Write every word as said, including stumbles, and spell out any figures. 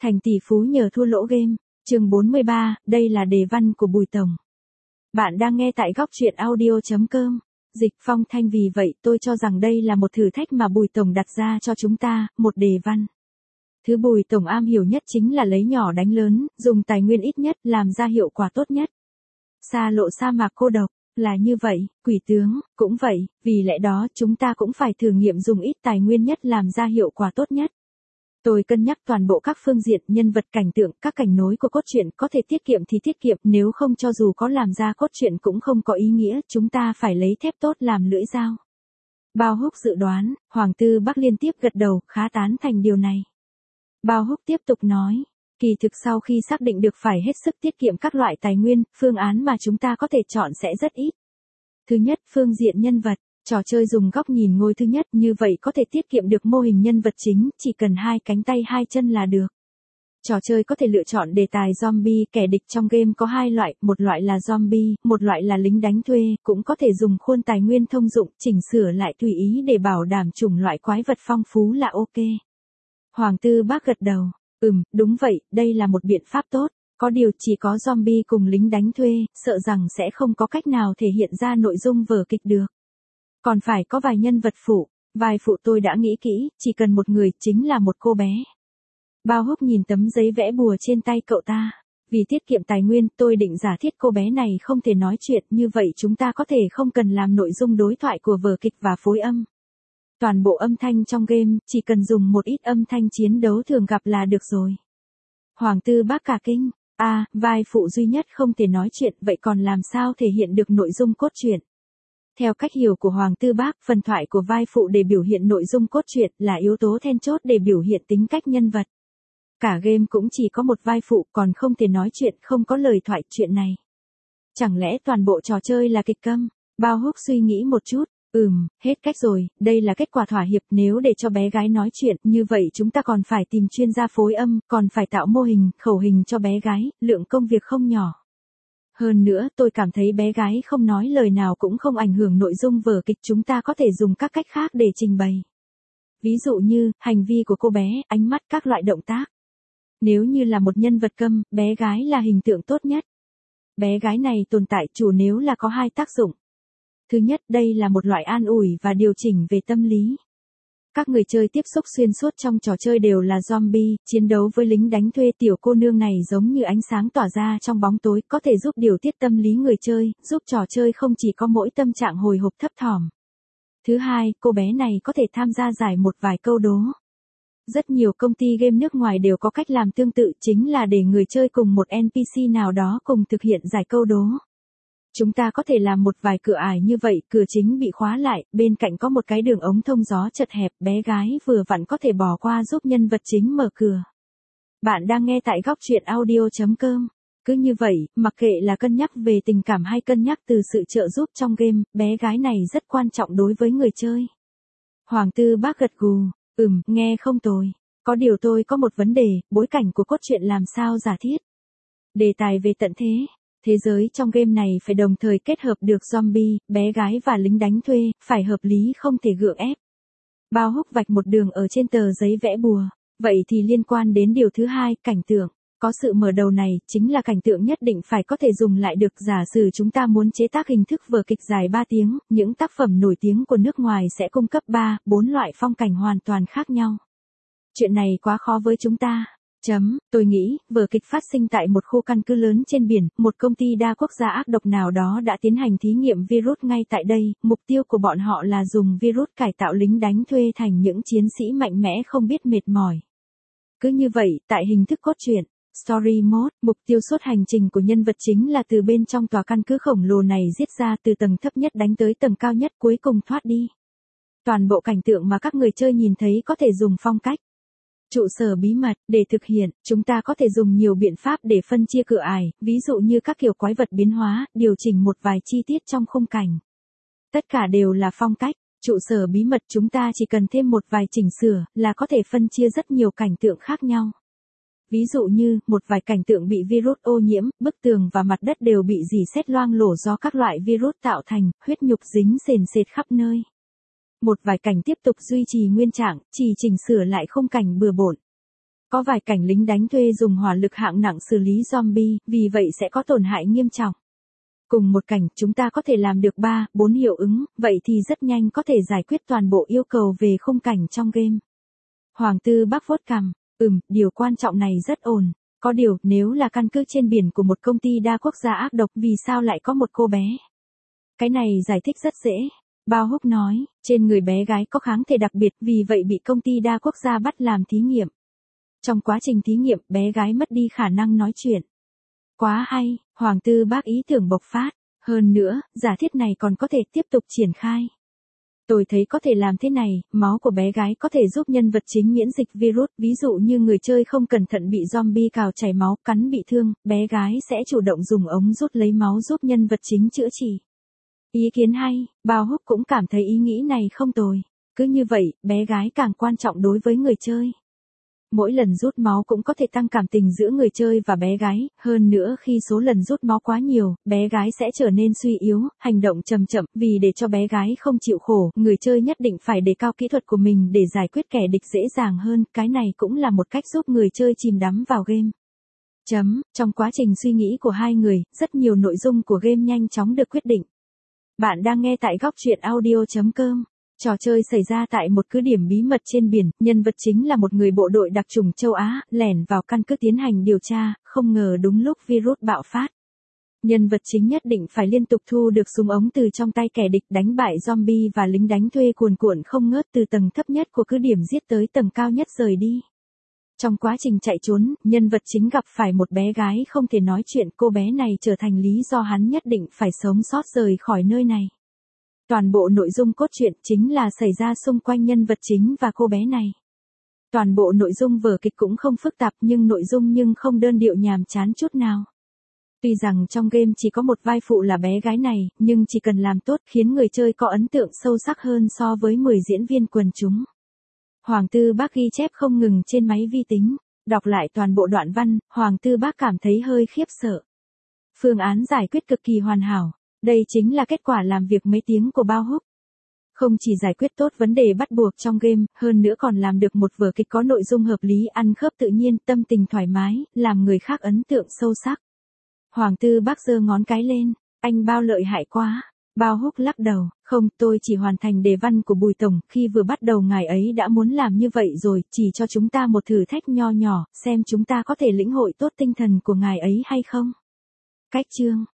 Thành tỷ phú nhờ thua lỗ game. Chương bốn mươi ba, đây là đề văn của Bùi Tổng. Bạn đang nghe tại góc truyện audio chấm com. Dịch phong thanh, vì vậy tôi cho rằng đây là một thử thách mà Bùi Tổng đặt ra cho chúng ta, một đề văn. Thứ Bùi Tổng am hiểu nhất chính là lấy nhỏ đánh lớn, dùng tài nguyên ít nhất, làm ra hiệu quả tốt nhất. Xa lộ sa mạc cô độc, là như vậy, quỷ tướng, cũng vậy, vì lẽ đó chúng ta cũng phải thử nghiệm dùng ít tài nguyên nhất làm ra hiệu quả tốt nhất. Tôi cân nhắc toàn bộ các phương diện, nhân vật, cảnh tượng, các cảnh nối của cốt truyện, có thể tiết kiệm thì tiết kiệm, nếu không cho dù có làm ra cốt truyện cũng không có ý nghĩa, chúng ta phải lấy thép tốt làm lưỡi dao. Bao Húc dự đoán, Hoàng Tư Bắc liên tiếp gật đầu, khá tán thành điều này. Bao Húc tiếp tục nói, kỳ thực sau khi xác định được phải hết sức tiết kiệm các loại tài nguyên, phương án mà chúng ta có thể chọn sẽ rất ít. Thứ nhất, phương diện nhân vật. Trò chơi dùng góc nhìn ngôi thứ nhất, như vậy có thể tiết kiệm được mô hình nhân vật chính, chỉ cần hai cánh tay hai chân là được. Trò chơi có thể lựa chọn đề tài zombie, kẻ địch trong game có hai loại, một loại là zombie, một loại là lính đánh thuê, cũng có thể dùng khuôn tài nguyên thông dụng, chỉnh sửa lại tùy ý để bảo đảm chủng loại quái vật phong phú là ok. Hoàng Tư Bắc gật đầu, ừm, đúng vậy, đây là một biện pháp tốt. Có điều chỉ có zombie cùng lính đánh thuê, sợ rằng sẽ không có cách nào thể hiện ra nội dung vở kịch được. Còn phải có vài nhân vật phụ, vài phụ tôi đã nghĩ kỹ, chỉ cần một người, chính là một cô bé. Bao Húc nhìn tấm giấy vẽ bùa trên tay cậu ta. Vì tiết kiệm tài nguyên, tôi định giả thiết cô bé này không thể nói chuyện, như vậy chúng ta có thể không cần làm nội dung đối thoại của vở kịch và phối âm. Toàn bộ âm thanh trong game, chỉ cần dùng một ít âm thanh chiến đấu thường gặp là được rồi. Hoàng Tư Bắc cả kinh, à, vai phụ duy nhất không thể nói chuyện, vậy còn làm sao thể hiện được nội dung cốt truyện? Theo cách hiểu của Hoàng Tư Bắc, phần thoại của vai phụ để biểu hiện nội dung cốt truyện là yếu tố then chốt để biểu hiện tính cách nhân vật. Cả game cũng chỉ có một vai phụ, còn không thể nói chuyện, không có lời thoại, chuyện này. Chẳng lẽ toàn bộ trò chơi là kịch câm? Bao Húc suy nghĩ một chút, ừm, hết cách rồi, đây là kết quả thỏa hiệp, nếu để cho bé gái nói chuyện, như vậy chúng ta còn phải tìm chuyên gia phối âm, còn phải tạo mô hình, khẩu hình cho bé gái, lượng công việc không nhỏ. Hơn nữa, tôi cảm thấy bé gái không nói lời nào cũng không ảnh hưởng nội dung vở kịch, chúng ta có thể dùng các cách khác để trình bày. Ví dụ như, hành vi của cô bé, ánh mắt, các loại động tác. Nếu như là một nhân vật câm, bé gái là hình tượng tốt nhất. Bé gái này tồn tại chủ nếu là có hai tác dụng. Thứ nhất, đây là một loại an ủi và điều chỉnh về tâm lý. Các người chơi tiếp xúc xuyên suốt trong trò chơi đều là zombie, chiến đấu với lính đánh thuê, tiểu cô nương này giống như ánh sáng tỏa ra trong bóng tối, có thể giúp điều tiết tâm lý người chơi, giúp trò chơi không chỉ có mỗi tâm trạng hồi hộp thấp thỏm. Thứ hai, cô bé này có thể tham gia giải một vài câu đố. Rất nhiều công ty game nước ngoài đều có cách làm tương tự, chính là để người chơi cùng một en pê xê nào đó cùng thực hiện giải câu đố. Chúng ta có thể làm một vài cửa ải như vậy, cửa chính bị khóa lại, bên cạnh có một cái đường ống thông gió chật hẹp, bé gái vừa vặn có thể bỏ qua giúp nhân vật chính mở cửa. Bạn đang nghe tại góc truyện audio chấm com. Cứ như vậy, mặc kệ là cân nhắc về tình cảm hay cân nhắc từ sự trợ giúp trong game, bé gái này rất quan trọng đối với người chơi. Hoàng Tư Bắc gật gù, ừm, nghe không tồi. Có điều tôi có một vấn đề, bối cảnh của cốt truyện làm sao giả thiết? Đề tài về tận thế. Thế giới trong game này phải đồng thời kết hợp được zombie, bé gái và lính đánh thuê, phải hợp lý không thể gượng ép. Bao Húc vạch một đường ở trên tờ giấy vẽ bùa. Vậy thì liên quan đến điều thứ hai, cảnh tượng. Có sự mở đầu này, chính là cảnh tượng nhất định phải có thể dùng lại được. Giả sử chúng ta muốn chế tác hình thức vở kịch dài ba tiếng, những tác phẩm nổi tiếng của nước ngoài sẽ cung cấp ba, bốn loại phong cảnh hoàn toàn khác nhau. Chuyện này quá khó với chúng ta. Chấm, tôi nghĩ, vở kịch phát sinh tại một khu căn cứ lớn trên biển, một công ty đa quốc gia ác độc nào đó đã tiến hành thí nghiệm virus ngay tại đây, mục tiêu của bọn họ là dùng virus cải tạo lính đánh thuê thành những chiến sĩ mạnh mẽ không biết mệt mỏi. Cứ như vậy, tại hình thức cốt truyện, Story Mode, mục tiêu suốt hành trình của nhân vật chính là từ bên trong tòa căn cứ khổng lồ này giết ra, từ tầng thấp nhất đánh tới tầng cao nhất, cuối cùng thoát đi. Toàn bộ cảnh tượng mà các người chơi nhìn thấy có thể dùng phong cách trụ sở bí mật. Để thực hiện, chúng ta có thể dùng nhiều biện pháp để phân chia cửa ải, ví dụ như các kiểu quái vật biến hóa, điều chỉnh một vài chi tiết trong khung cảnh. Tất cả đều là phong cách. Trụ sở bí mật chúng ta chỉ cần thêm một vài chỉnh sửa, là có thể phân chia rất nhiều cảnh tượng khác nhau. Ví dụ như, một vài cảnh tượng bị virus ô nhiễm, bức tường và mặt đất đều bị rỉ sét loang lổ do các loại virus tạo thành, huyết nhục dính sền sệt khắp nơi. Một vài cảnh tiếp tục duy trì nguyên trạng, chỉ chỉnh sửa lại khung cảnh bừa bộn. Có vài cảnh lính đánh thuê dùng hỏa lực hạng nặng xử lý zombie, vì vậy sẽ có tổn hại nghiêm trọng. Cùng một cảnh, chúng ta có thể làm được ba, bốn hiệu ứng, vậy thì rất nhanh có thể giải quyết toàn bộ yêu cầu về khung cảnh trong game. Hoàng Tư Bắc vuốt cằm, ừm, điều quan trọng này rất ổn. Có điều, nếu là căn cứ trên biển của một công ty đa quốc gia ác độc vì sao lại có một cô bé? Cái này giải thích rất dễ. Bao Húc nói, trên người bé gái có kháng thể đặc biệt vì vậy bị công ty đa quốc gia bắt làm thí nghiệm. Trong quá trình thí nghiệm, bé gái mất đi khả năng nói chuyện. Quá hay, Hoàng Tư Bác ý tưởng bộc phát. Hơn nữa, giả thiết này còn có thể tiếp tục triển khai. Tôi thấy có thể làm thế này, máu của bé gái có thể giúp nhân vật chính miễn dịch virus, ví dụ như người chơi không cẩn thận bị zombie cào chảy máu, cắn bị thương, bé gái sẽ chủ động dùng ống rút lấy máu giúp nhân vật chính chữa trị. Ý kiến hay, Bao Húc cũng cảm thấy ý nghĩ này không tồi. Cứ như vậy, bé gái càng quan trọng đối với người chơi. Mỗi lần rút máu cũng có thể tăng cảm tình giữa người chơi và bé gái, hơn nữa khi số lần rút máu quá nhiều, bé gái sẽ trở nên suy yếu, hành động chậm chậm, vì để cho bé gái không chịu khổ, người chơi nhất định phải đề cao kỹ thuật của mình để giải quyết kẻ địch dễ dàng hơn, cái này cũng là một cách giúp người chơi chìm đắm vào game. Chấm, trong quá trình suy nghĩ của hai người, rất nhiều nội dung của game nhanh chóng được quyết định. Bạn đang nghe tại góc truyện audio chấm com. Trò chơi xảy ra tại một cứ điểm bí mật trên biển, nhân vật chính là một người bộ đội đặc chủng châu Á, lẻn vào căn cứ tiến hành điều tra, không ngờ đúng lúc virus bạo phát. Nhân vật chính nhất định phải liên tục thu được súng ống từ trong tay kẻ địch, đánh bại zombie và lính đánh thuê cuồn cuộn không ngớt từ tầng thấp nhất của cứ điểm giết tới tầng cao nhất rời đi. Trong quá trình chạy trốn, nhân vật chính gặp phải một bé gái không thể nói chuyện, cô bé này trở thành lý do hắn nhất định phải sống sót rời khỏi nơi này. Toàn bộ nội dung cốt truyện chính là xảy ra xung quanh nhân vật chính và cô bé này. Toàn bộ nội dung vở kịch cũng không phức tạp nhưng nội dung nhưng không đơn điệu nhàm chán chút nào. Tuy rằng trong game chỉ có một vai phụ là bé gái này, nhưng chỉ cần làm tốt khiến người chơi có ấn tượng sâu sắc hơn so với mười diễn viên quần chúng. Hoàng Tư Bác ghi chép không ngừng trên máy vi tính, đọc lại toàn bộ đoạn văn, Hoàng Tư Bác cảm thấy hơi khiếp sợ. Phương án giải quyết cực kỳ hoàn hảo. Đây chính là kết quả làm việc mấy tiếng của Bao Húc. Không chỉ giải quyết tốt vấn đề bắt buộc trong game, hơn nữa còn làm được một vở kịch có nội dung hợp lý, ăn khớp tự nhiên, tâm tình thoải mái, làm người khác ấn tượng sâu sắc. Hoàng Tư Bác giơ ngón cái lên, anh Bao lợi hại quá. Bao Húc lắc đầu, không, tôi chỉ hoàn thành đề văn của Bùi Tổng, khi vừa bắt đầu ngài ấy đã muốn làm như vậy rồi, chỉ cho chúng ta một thử thách nho nhỏ, xem chúng ta có thể lĩnh hội tốt tinh thần của ngài ấy hay không. Cách chương